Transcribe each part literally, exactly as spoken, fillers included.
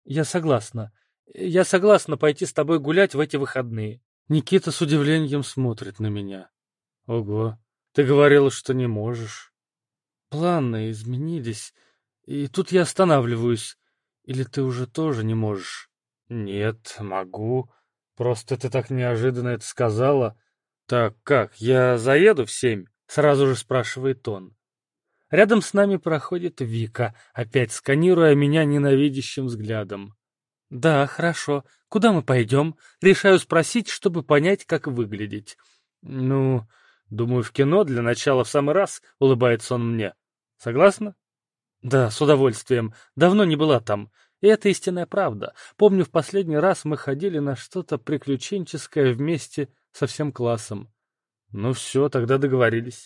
Я согласна. Я согласна пойти с тобой гулять в эти выходные. Никита с удивлением смотрит на меня. Ого, ты говорила, что не можешь. Планы изменились, и тут я останавливаюсь. Или ты уже тоже не можешь? Нет, могу. Просто ты так неожиданно это сказала. Так, как, я заеду в семь? Сразу же спрашивает он. Рядом с нами проходит Вика, опять сканируя меня ненавидящим взглядом. Да, хорошо. Куда мы пойдем? Решаю спросить, чтобы понять, как выглядеть. Ну, думаю, в кино для начала в самый раз, улыбается он мне. Согласна? Да, с удовольствием. Давно не была там. И это истинная правда. Помню, в последний раз мы ходили на что-то приключенческое вместе со всем классом. Ну все, тогда договорились.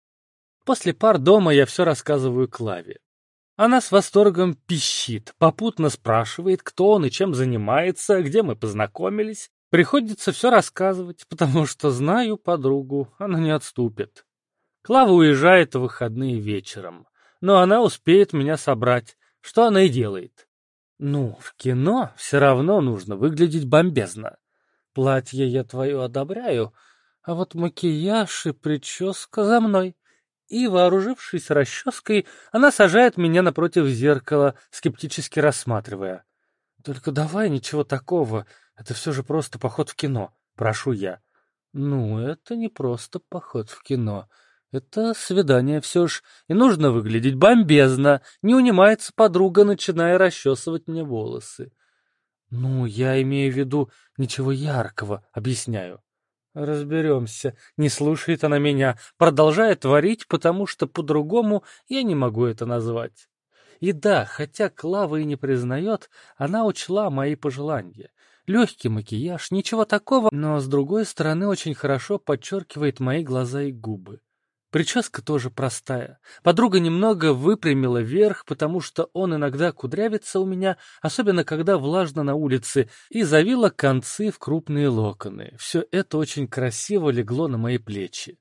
После пар дома я все рассказываю Клаве. Она с восторгом пищит, попутно спрашивает, кто он и чем занимается, где мы познакомились. Приходится все рассказывать, потому что знаю подругу, она не отступит. Клава уезжает в выходные вечером, но она успеет меня собрать, что она и делает. Ну, в кино все равно нужно выглядеть бомбезно. Платье я твое одобряю, а вот макияж и прическа за мной. И, вооружившись расческой, она сажает меня напротив зеркала, скептически рассматривая. «Только давай ничего такого, это все же просто поход в кино», — прошу я. «Ну, это не просто поход в кино. Это свидание все ж, и нужно выглядеть бомбезно», — не унимается подруга, начиная расчесывать мне волосы. «Ну, я имею в виду ничего яркого», — объясняю. Разберемся. Не слушает она меня, продолжает творить, потому что по-другому я не могу это назвать. И да, хотя Клава и не признает, она учла мои пожелания. Легкий макияж, ничего такого, но, с другой стороны, очень хорошо подчеркивает мои глаза и губы. Прическа тоже простая. Подруга немного выпрямила верх, потому что он иногда кудрявится у меня, особенно когда влажно на улице, и завила концы в крупные локоны. Все это очень красиво легло на мои плечи.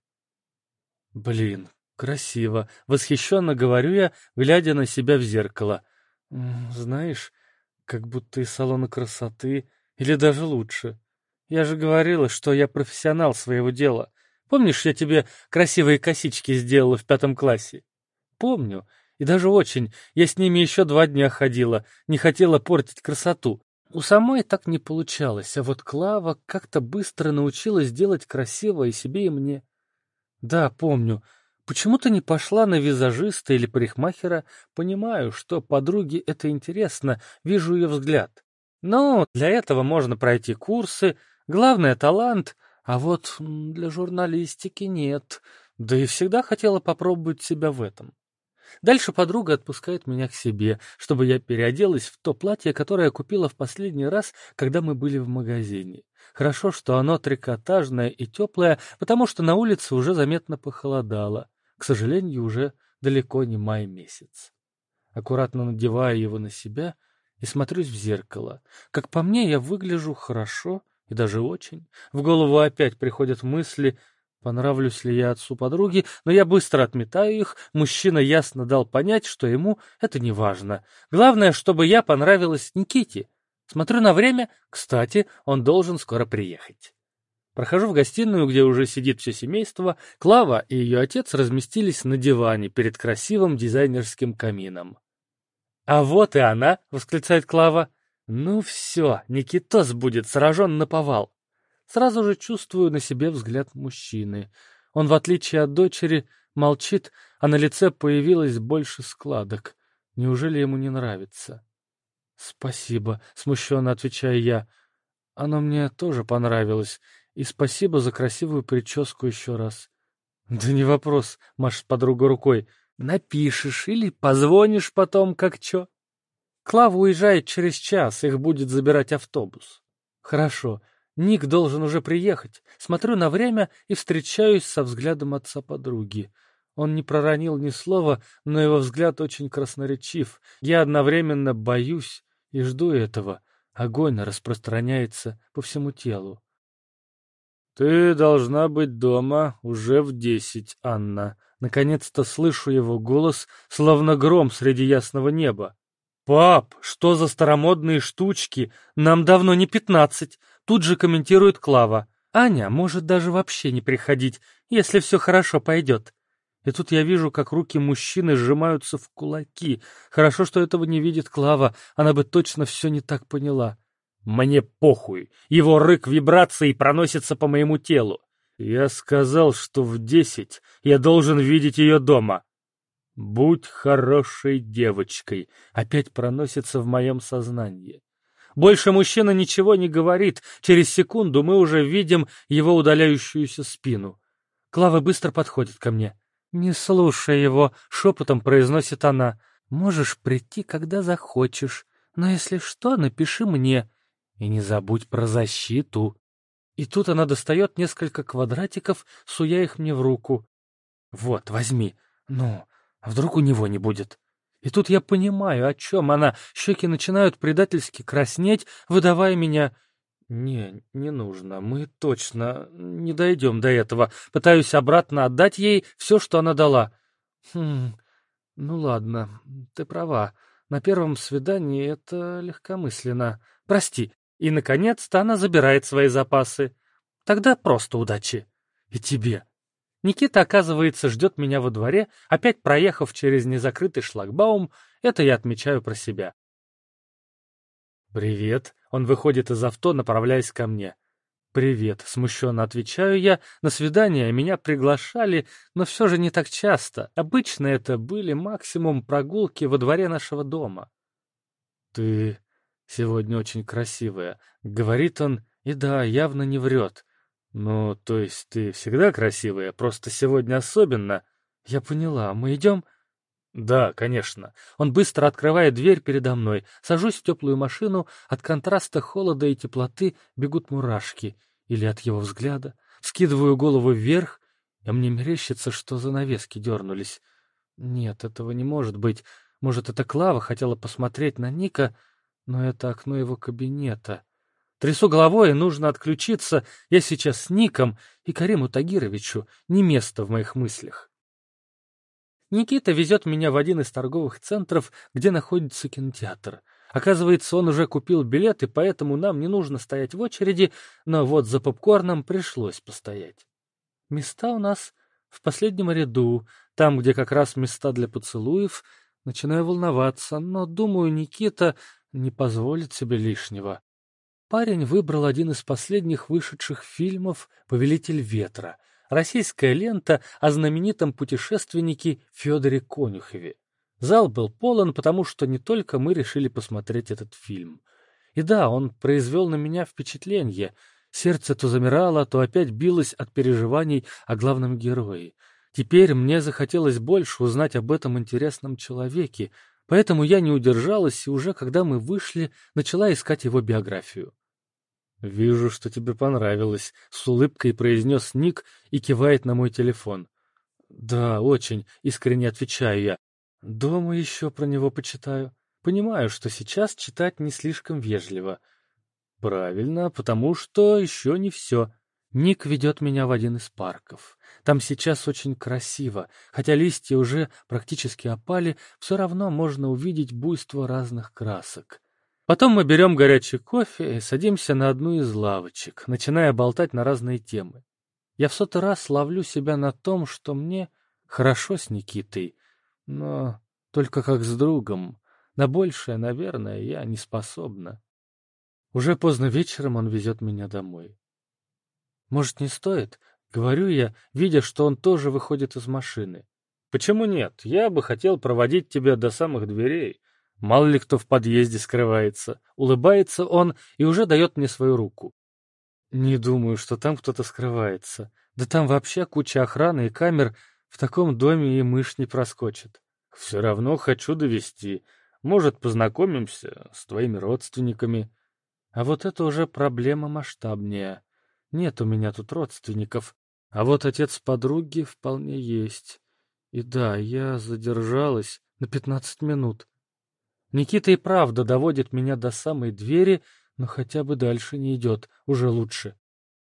Блин, красиво. Восхищенно говорю я, глядя на себя в зеркало. М, Знаешь, как будто из салона красоты, или даже лучше. Я же говорила, что я профессионал своего дела. Помнишь, я тебе красивые косички сделала в пятом классе? Помню. И даже очень. Я с ними еще два дня ходила, не хотела портить красоту. У самой так не получалось, а вот Клава как-то быстро научилась делать красиво и себе, и мне. Да, помню. Почему ты не пошла на визажиста или парикмахера? Понимаю, что подруге это интересно, вижу ее взгляд. Ну, для этого можно пройти курсы, главное — талант, а вот м, для журналистики нет. Да и всегда хотела попробовать себя в этом. Дальше подруга отпускает меня к себе, чтобы я переоделась в то платье, которое купила в последний раз, когда мы были в магазине. Хорошо, что оно трикотажное и теплое, потому что на улице уже заметно похолодало. К сожалению, уже далеко не май месяц. Аккуратно надеваю его на себя и смотрюсь в зеркало. Как по мне, я выгляжу хорошо и даже очень. В голову опять приходят мысли, понравлюсь ли я отцу подруги, но я быстро отметаю их. Мужчина ясно дал понять, что ему это не важно. Главное, чтобы я понравилась Никите. Смотрю на время. Кстати, он должен скоро приехать. Прохожу в гостиную, где уже сидит все семейство. Клава и ее отец разместились на диване перед красивым дизайнерским камином. «А вот и она!» — восклицает Клава. «Ну все, Никитос будет сражен наповал». Сразу же чувствую на себе взгляд мужчины. Он, в отличие от дочери, молчит, а на лице появилось больше складок. Неужели ему не нравится? «Спасибо», — смущенно отвечаю я. «Оно мне тоже понравилось. И спасибо за красивую прическу еще раз». «Да не вопрос», — машет подруга рукой. «Напишешь или позвонишь потом, как чё». Клава уезжает через час, их будет забирать автобус. Хорошо, Ник должен уже приехать. Смотрю на время и встречаюсь со взглядом отца подруги. Он не проронил ни слова, но его взгляд очень красноречив. Я одновременно боюсь и жду этого. Огонь распространяется по всему телу. «Ты должна быть дома уже в десять, Анна». Наконец-то слышу его голос, словно гром среди ясного неба. «Пап, что за старомодные штучки? Нам давно не пятнадцать», — тут же комментирует Клава. «Аня может даже вообще не приходить, если все хорошо пойдет». И тут я вижу, как руки мужчины сжимаются в кулаки. Хорошо, что этого не видит Клава, она бы точно все не так поняла. Мне похуй. Его рык вибрацией проносится по моему телу. Я сказал, что в десять я должен видеть ее дома. «Будь хорошей девочкой», опять проносится в моем сознании. Больше мужчина ничего не говорит. Через секунду мы уже видим его удаляющуюся спину. Клава быстро подходит ко мне. «Не слушай его», — шепотом произносит она. «Можешь прийти, когда захочешь. Но если что, напиши мне. И не забудь про защиту». И тут она достает несколько квадратиков, суя их мне в руку. «Вот, возьми. Ну, а вдруг у него не будет?» И тут я понимаю, о чем она. Щеки начинают предательски краснеть, выдавая меня. «Не, не нужно. Мы точно не дойдем до этого. Пытаюсь обратно отдать ей все, что она дала». «Хм, ну ладно, ты права. На первом свидании это легкомысленно. Прости». И, наконец-то, она забирает свои запасы. Тогда просто удачи. И тебе. Никита, оказывается, ждет меня во дворе, опять проехав через незакрытый шлагбаум. Это я отмечаю про себя. «Привет». Он выходит из авто, направляясь ко мне. «Привет», — смущенно отвечаю я. На свидание меня приглашали, но все же не так часто. Обычно это были максимум прогулки во дворе нашего дома. «Ты сегодня очень красивая», — говорит он, и да, явно не врет. «Ну, то есть ты всегда красивая, просто сегодня особенно». «Я поняла. Мы идем?» «Да, конечно». Он быстро открывает дверь передо мной. Сажусь в теплую машину. От контраста холода и теплоты бегут мурашки. Или от его взгляда. Скидываю голову вверх, а мне мерещится, что занавески дернулись. Нет, этого не может быть. Может, это Клава хотела посмотреть на Ника, но это окно его кабинета. Трясу головой, и нужно отключиться. Я сейчас с Ником, и Кариму Тагировичу не место в моих мыслях. Никита везет меня в один из торговых центров, где находится кинотеатр. Оказывается, он уже купил билет, и поэтому нам не нужно стоять в очереди, но вот за попкорном пришлось постоять. Места у нас в последнем ряду, там, где как раз места для поцелуев. Начинаю волноваться, но, думаю, Никита не позволит себе лишнего. Парень выбрал один из последних вышедших фильмов «Повелитель ветра», российская лента о знаменитом путешественнике Федоре Конюхове. Зал был полон, потому что не только мы решили посмотреть этот фильм. И да, он произвел на меня впечатление. Сердце то замирало, то опять билось от переживаний о главном герое. Теперь мне захотелось больше узнать об этом интересном человеке, поэтому я не удержалась и уже когда мы вышли, начала искать его биографию. «Вижу, что тебе понравилось», — с улыбкой произнес Ник и кивает на мой телефон. «Да, очень», — искренне отвечаю я. «Дома еще про него почитаю. Понимаю, что сейчас читать не слишком вежливо». «Правильно, потому что еще не все». Ник ведет меня в один из парков. Там сейчас очень красиво, хотя листья уже практически опали, все равно можно увидеть буйство разных красок. Потом мы берем горячий кофе и садимся на одну из лавочек, начиная болтать на разные темы. Я в сотый раз ловлю себя на том, что мне хорошо с Никитой, но только как с другом. На большее, наверное, я не способна. Уже поздно вечером он везет меня домой. «Может, не стоит?» — говорю я, видя, что он тоже выходит из машины. «Почему нет? Я бы хотел проводить тебя до самых дверей. Мало ли кто в подъезде скрывается». Улыбается он и уже дает мне свою руку. «Не думаю, что там кто-то скрывается. Да там вообще куча охраны и камер. В таком доме и мышь не проскочит. Все равно хочу довести. Может, познакомимся с твоими родственниками». А вот это уже проблема масштабнее. Нет у меня тут родственников, а вот отец подруги вполне есть. И да, я задержалась на пятнадцать минут. Никита и правда доводит меня до самой двери, но хотя бы дальше не идет, уже лучше.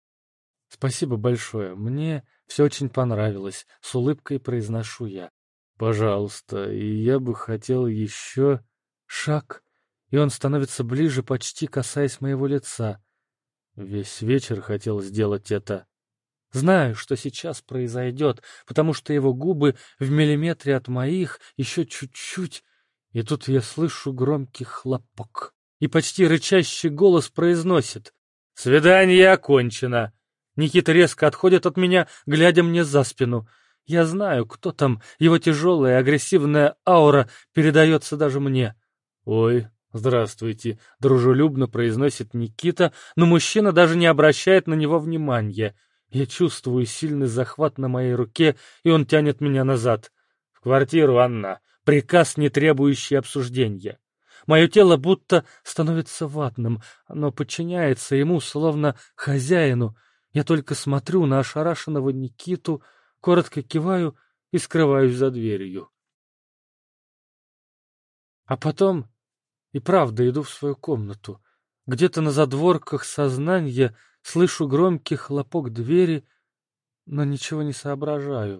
Спасибо большое, мне все очень понравилось, с улыбкой произношу я. Пожалуйста, и я бы хотел еще шаг и он становится ближе, почти касаясь моего лица. Весь вечер хотел сделать это. Знаю, что сейчас произойдет, потому что его губы в миллиметре от моих, еще чуть-чуть, и тут я слышу громкий хлопок. И почти рычащий голос произносит: «Свидание окончено!» Никита резко отходит от меня, глядя мне за спину. Я знаю, кто там, его тяжелая агрессивная аура передается даже мне. «Ой, здравствуйте», — дружелюбно произносит Никита, но мужчина даже не обращает на него внимания. Я чувствую сильный захват на моей руке, и он тянет меня назад. «В квартиру, Анна. Приказ, не требующий обсуждения». Мое тело будто становится ватным, оно подчиняется ему, словно хозяину. Я только смотрю на ошарашенного Никиту, коротко киваю и скрываюсь за дверью. А потом и правда иду в свою комнату. Где-то на задворках сознания слышу громкий хлопок двери, но ничего не соображаю.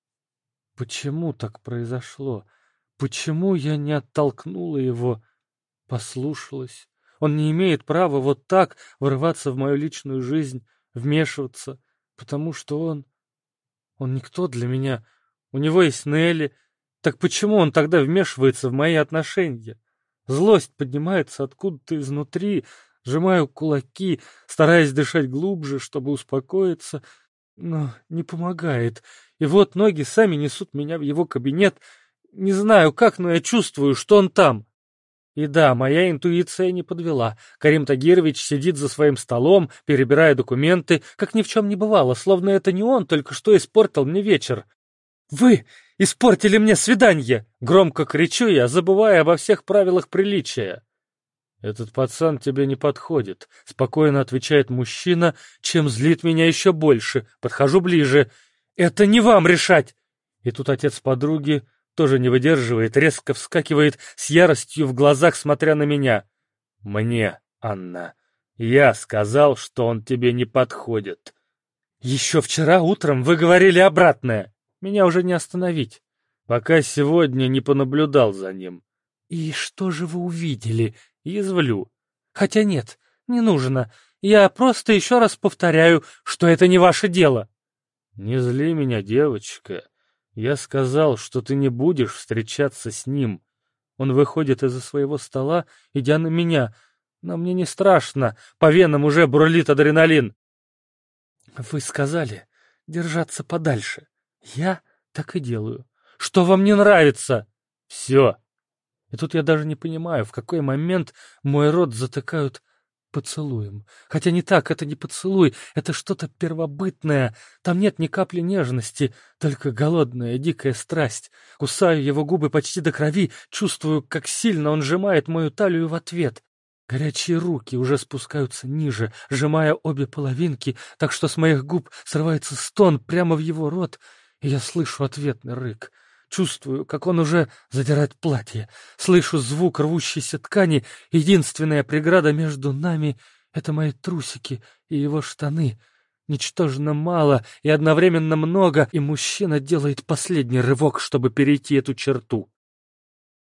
Почему так произошло? Почему я не оттолкнула его, послушалась? Он не имеет права вот так врываться в мою личную жизнь, вмешиваться, потому что он... Он никто для меня. У него есть Нелли. Так почему он тогда вмешивается в мои отношения? Злость поднимается откуда-то изнутри, сжимаю кулаки, стараясь дышать глубже, чтобы успокоиться, но не помогает. И вот ноги сами несут меня в его кабинет. Не знаю как, но я чувствую, что он там. И да, моя интуиция не подвела. Карим Тагирович сидит за своим столом, перебирая документы, как ни в чем не бывало, словно это не он только что испортил мне вечер. «Вы испортили мне свидание!» — громко кричу я, забывая обо всех правилах приличия. «Этот пацан тебе не подходит», — спокойно отвечает мужчина, чем злит меня еще больше. Подхожу ближе. «Это не вам решать!» И тут отец подруги тоже не выдерживает, резко вскакивает с яростью в глазах, смотря на меня. «Мне, Анна, я сказал, что он тебе не подходит». «Еще вчера утром вы говорили обратное. Меня уже не остановить. Пока сегодня не понаблюдал за ним». «И что же вы увидели?» «Язвлю». «Хотя нет, не нужно. Я просто еще раз повторяю, что это не ваше дело». «Не зли меня, девочка. Я сказал, что ты не будешь встречаться с ним». Он выходит из-за своего стола, идя на меня. Но мне не страшно, по венам уже бурлит адреналин. «Вы сказали держаться подальше. Я так и делаю. Что вам не нравится?» «Все». И тут я даже не понимаю, в какой момент мой рот затыкают поцелуем. Хотя не так, это не поцелуй, это что-то первобытное. Там нет ни капли нежности, только голодная, дикая страсть. Кусаю его губы почти до крови, чувствую, как сильно он сжимает мою талию в ответ. Горячие руки уже спускаются ниже, сжимая обе половинки, так что с моих губ срывается стон прямо в его рот, и я слышу ответный рык. Чувствую, как он уже задирает платье. Слышу звук рвущейся ткани. Единственная преграда между нами — это мои трусики и его штаны. Ничтожно мало и одновременно много, и мужчина делает последний рывок, чтобы перейти эту черту.